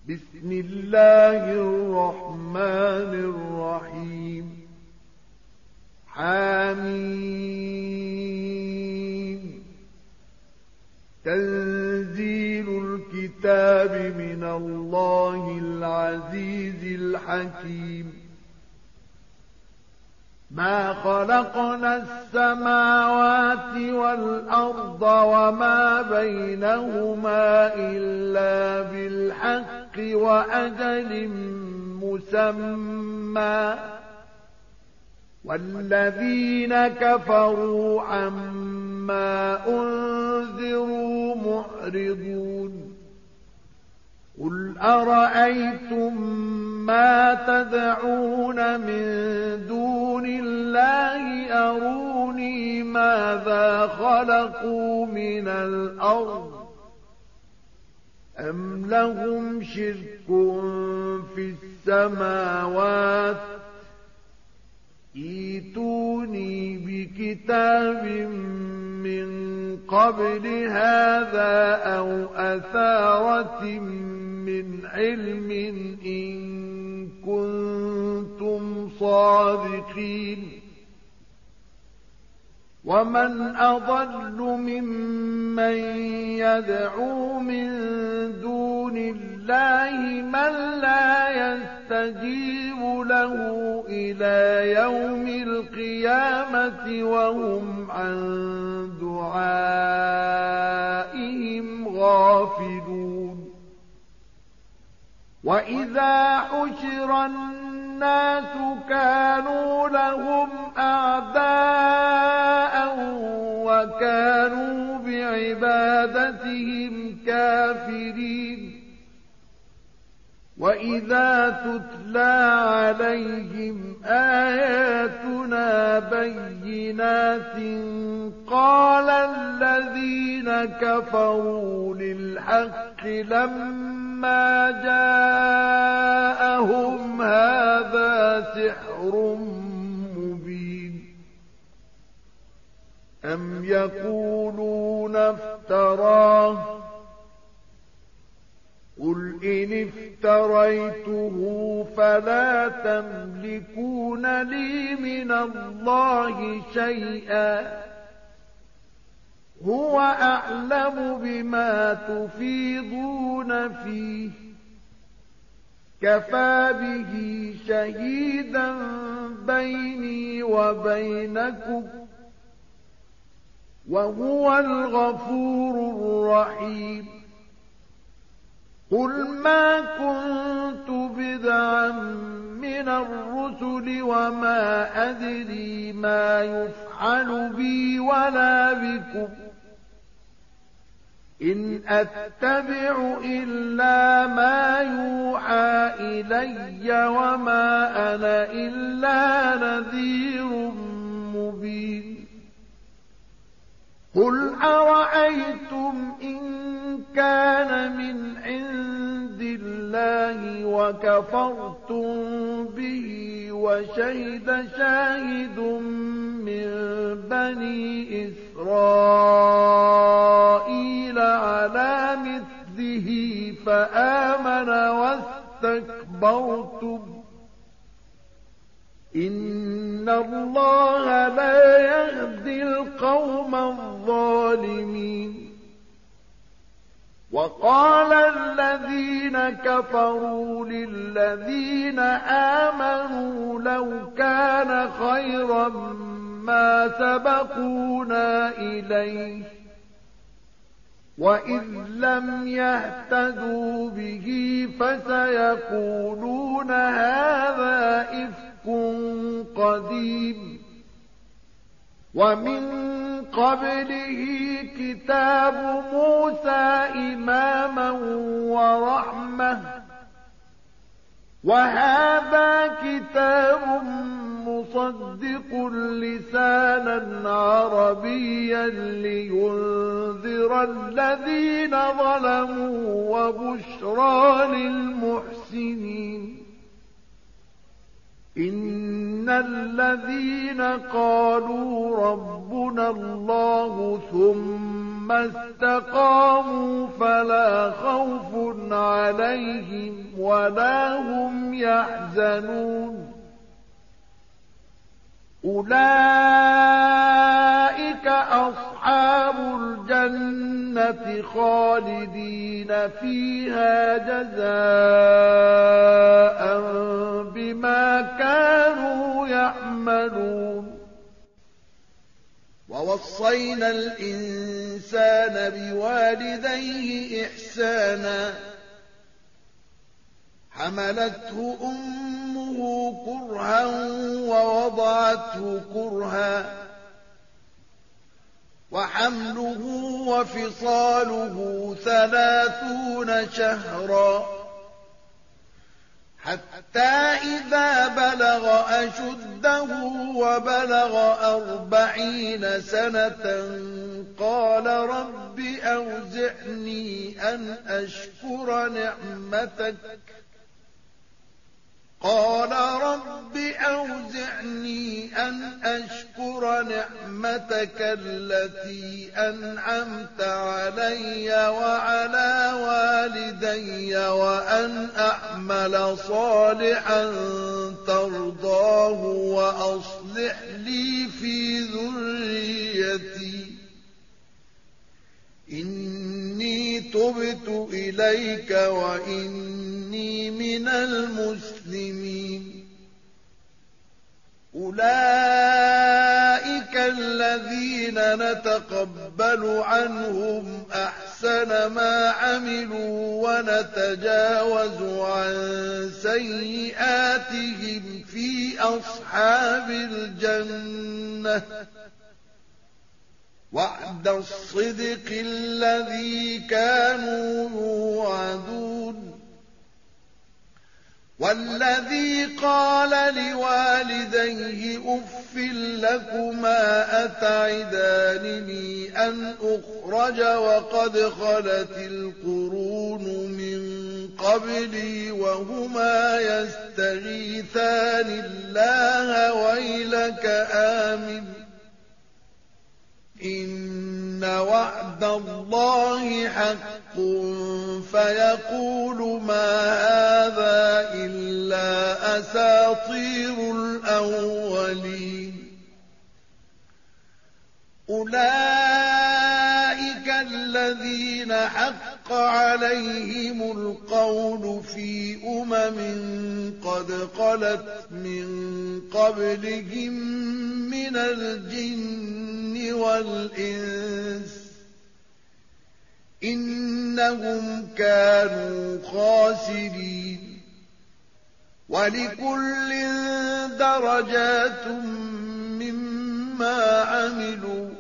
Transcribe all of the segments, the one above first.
بسم الله الرحمن الرحيم حميم تنزيل الكتاب من الله العزيز الحكيم ما خلقنا السماوات والأرض وما بينهما إلا بالحق وأجل مسمى والذين كفروا عما أنذروا معرضون قل أرأيتم ما تدعون من دون الله أروني ماذا خلقوا من الأرض أم لهم شرك في السماوات ائتوني بكتاب من قبل هذا أو أثارة من علم إن كنتم صادقين ومن أضل ممن يدعو من دون الله من لا يستجيب له إلى يوم القيامة وهم عن دعائهم غافلون وإذا حشر الناس كانوا لهم أعداء وكانوا بعبادتهم كافرين وإذا تتلى عليهم آياتنا بينات قال الذين كفروا للحق لما جاءهم هذا سحر مبين أم يقولون افتراه قل إن افتريته فلا تملكون لي من الله شيئا هو أعلم بما تفيضون فيه كفى به شهيدا بيني وبينكم وهو الغفور الرحيم قل ما كنت بدعا من الرسل وما أدري ما يفعل بي ولا بكم إن أتبع إلا ما يوحى إلي وما أنا إلا نذير مبين قل أرأيتم إن كان من عند الله وكفرتم به وشهد شاهد من بني إسرائيل على مثله فآمن واستكبرتم إن الله لا يهدي القوم الظالمين وقال الذين كفروا للذين آمنوا لو كان خيرا ما سبقونا إليه وإذ لم يهتدوا به فسيقولون هذا إفك قديم ومن قبله كتاب موسى إماما ورحمة وهذا كتاب مصدق لسانا عربيا لينذر الذين ظلموا وبشرى للمحسنين إن الذين قالوا ربنا الله ثم ثم استقاموا فلا خوف عليهم ولا هم يحزنون أولئك أصحاب الجنة خالدين فيها جزاء بما كانوا يعملون ووصينا الإنسان بوالديه إحسانا حملته أمه كرها ووضعته كرها وحمله وفصاله 30 شهرا حتى إذا بلغ أشده وبلغ 40 سنة قال رب أوزعني أن أشكر نعمتك التي أنعمت علي وعلى والدي وأن أعمل صالحا ترضاه وأصلح لي في ذريتي إني تبت إليك وإني من المسلمين أولئك الذين نتقبل عنهم أحسن ما عملوا ونتجاوز عن سيئاتهم في أصحاب الجنة وعد الصدق الذي كانوا يوعدون والذي قال لوالديه أف لكما أتعدانني أن أخرج وقد خلت القرون من قبلي وهما يستغيثان الله ويلك آمن إن وعد الله حق فيقول ما هذا إلا أساطير الأولين أولئك الذين حق عليهم القول في قد خلت من قبلهم من الجن والإنس إنهم كانوا خاسرين ولكل درجات مما عملوا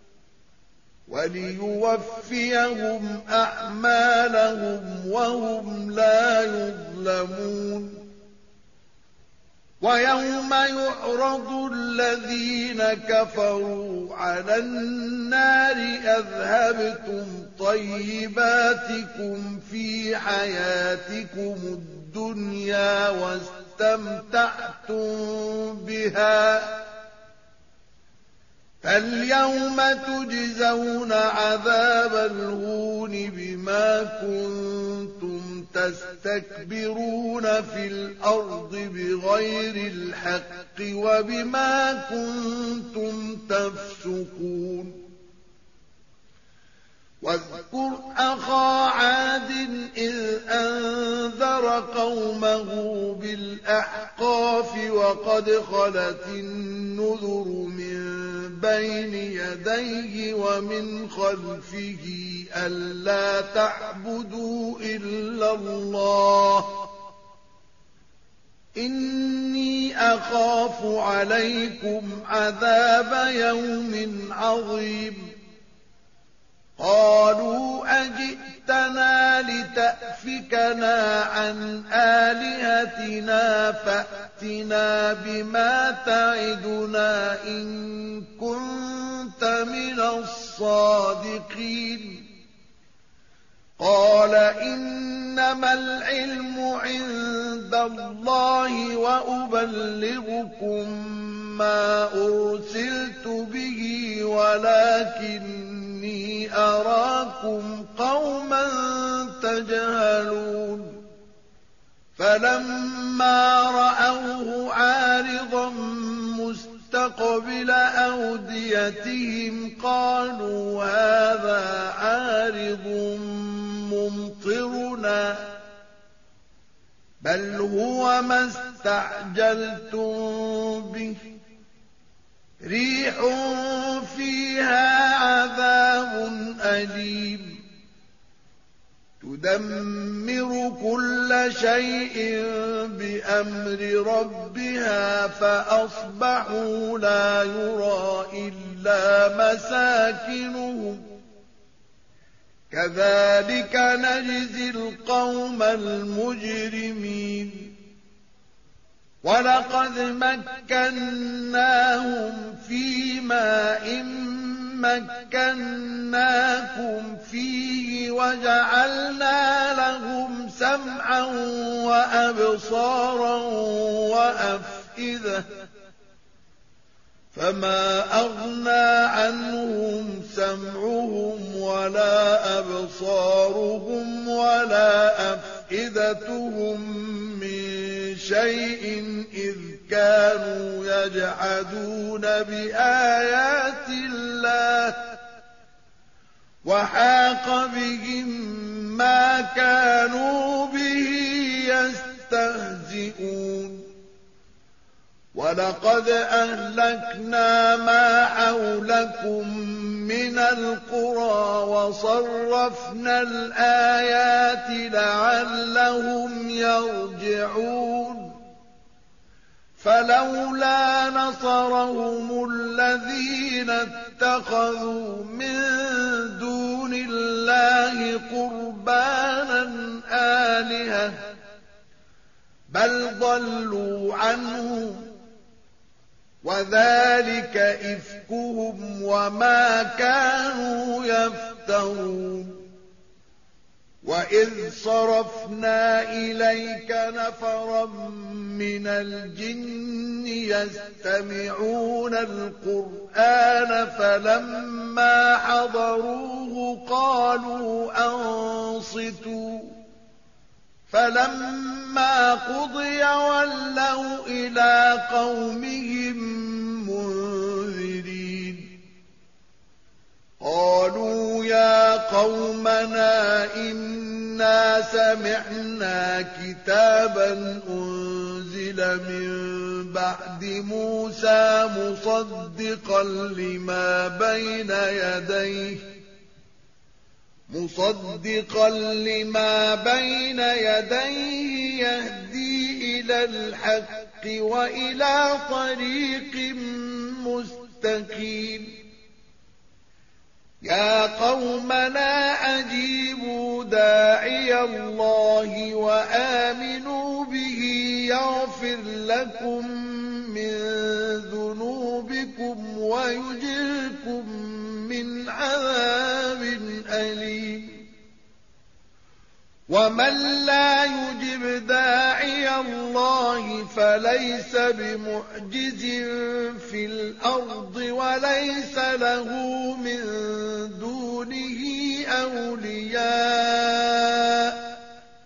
وليوفيهم أعمالهم وهم لا يظلمون ويوم يعرض الذين كفروا على النار أذهبتم طيباتكم في حياتكم الدنيا واستمتعتم بها فاليوم تجزون عذاب الهون بما كنتم تستكبرون في الأرض بغير الحق وبما كنتم تفسقون واذكر أخا عاد إذ أنذر قومه بالأحقاف وقد خلت النذر من بين يديه ومن خلفه ألا تعبدوا إلا الله إني أخاف عليكم عذاب يوم عظيم قالوا أجئتنا لتأفكنا عن آلهتنا فأتنا بما تعدنا إن كنت من الصادقين قال إنما العلم عند الله وأبلغكم ما أرسلت به ولكني إِنِّي أَرَاكُمْ قَوْمًا تَجْهَلُونَ فَلَمَّا رَأَوْهُ عَارِضًا مُسْتَقْبِلَ أَوْدِيَتِهِمْ قَالُوا هَٰذَا عَارِضٌ مُّمْطِرُنَا بَلْ هُوَ مَا اسْتَعْجَلْتُم بِهِ رِيحٌ فِيهَا عَذَابٌ أَلِيمٌ تُدَمِّرُ كُلَّ شَيْءٍ بِأَمْرِ رَبِّهَا فَأَصْبَحُوا لَا يُرَىٰ إِلَّا مَسَاكِنُهُمْ كَذَٰلِكَ نَجْزِي الْقَوْمَ الْمُجْرِمِينَ وَلَقَدْ مَكَّنَّاهُمْ فِي مَاءٍ مَّكَّنَّاكُمْ فِيهِ وَجَعَلْنَا لَهُمْ سَمْعًا وَأَبْصَارًا وَأَفْئِدَةً فَمَا أَغْنَىٰ عَنْهُمْ سَمْعُهُمْ وَلَا أَبْصَارُهُمْ وَلَا أَفْئِدَتُهُم مِّن شَيْءٍ إِذْ كَانُوا يَجْحَدُونَ بِآيَاتِ اللَّهِ وَحَاقَ بِهِم مَّا كَانُوا بِهِ يَسْتَهْزِئُونَ وَلَقَدْ أَهْلَكْنَا مَا حَوْلَكُم مِّنَ الْقُرَىٰ وَصَرَّفْنَا الْآيَاتِ لَعَلَّهُمْ يَرْجِعُونَ فَلَوْلَا نَصَرَهُمُ الَّذِينَ اتَّخَذُوا مِن دُونِ اللَّهِ قُرْبَانًا آلِهَةً بَلْ ضَلُّوا عَنْهُمْ وَذَٰلِكَ إِفْكُهُمْ وَمَا كَانُوا يَفْتَرُونَ وَإِذْ صَرَفْنَا إِلَيْكَ نَفَرًا مِّنَ الْجِنِّ يَسْتَمِعُونَ الْقُرْآنَ فَلَمَّا حَضَرُوهُ قَالُوا أَنصِتُوا فَلَمَّا قُضِيَ وَلَّوْا إِلَىٰ قَوْمِهِم مُّنذِرِينَ قَالُوا يَا قَوْمَنَا إِنَّا سَمِعْنَا كِتَابًا أُنزِلَ مِن بَعْدِ مُوسَىٰ مُصَدِّقًا لِّمَا بَيْنَ يَدَيْهِ يَهْدِي إِلَى الْحَقِّ وَإِلَىٰ طَرِيقٍ مُّسْتَقِيمٍ يَا قَوْمَنَا أَجِيبُوا دَاعِيَ اللَّهِ وَآمِنُوا بِهِ يَغْفِرْ لَكُم مِّن ذُنُوبِكُمْ وَيُجِرْكُم مِّنْ عَذَابٍ أَلِيمٍ وَمَن لَّا يُجِبْ دَاعِيَ اللَّهِ فَلَيْسَ بِمُعْجِزٍ فِي الْأَرْضِ وَلَيْسَ لَهُ مِن دُونِهِ أَوْلِيَاءُ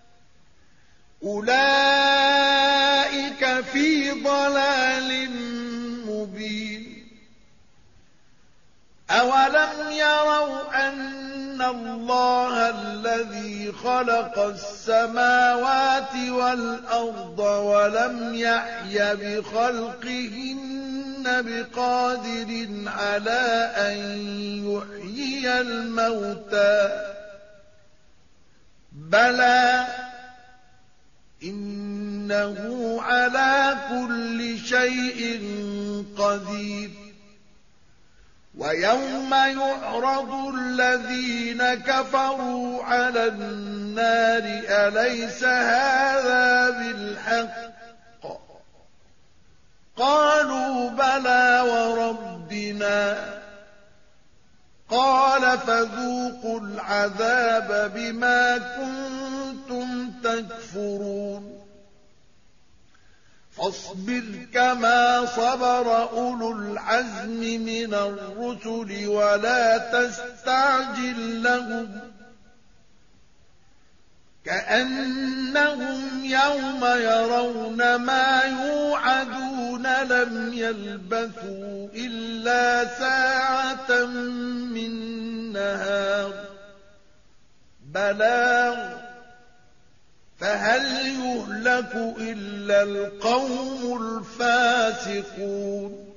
أُولَٰئِكَ فِي ضَلَالٍ مُّبِينٍ أَوَلَمْ يَرَوْا أَنَّ اللَّهَ الَّذِي خَلَقَ السَّمَاوَاتِ وَالْأَرْضَ وَلَمْ يَعْيَ بِخَلْقِهِنَّ بِقَادِرٍ عَلَىٰ أَن يُحْيِيَ الْمَوْتَىٰ بَلَىٰ إِنَّهُ عَلَىٰ كُلِّ شَيْءٍ قَدِيرٌ وَيَوْمَ يُعْرَضُ الَّذِينَ كَفَرُوا عَلَى النَّارِ أَلَيْسَ هَٰذَا بِالْحَقِّ قَالُوا بَلَىٰ وَرَبِّنَا قَالَ فَذُوقُوا الْعَذَابَ بِمَا كُنتُمْ تَكْفُرُونَ فاصبر كما صبر أولو العزم من الرسل ولا تستعجل لهم كأنهم يوم يرون ما يوعدون لم يلبثوا إلا ساعة من نهار بلاغ فهل يهلك إلا القوم الفاسقون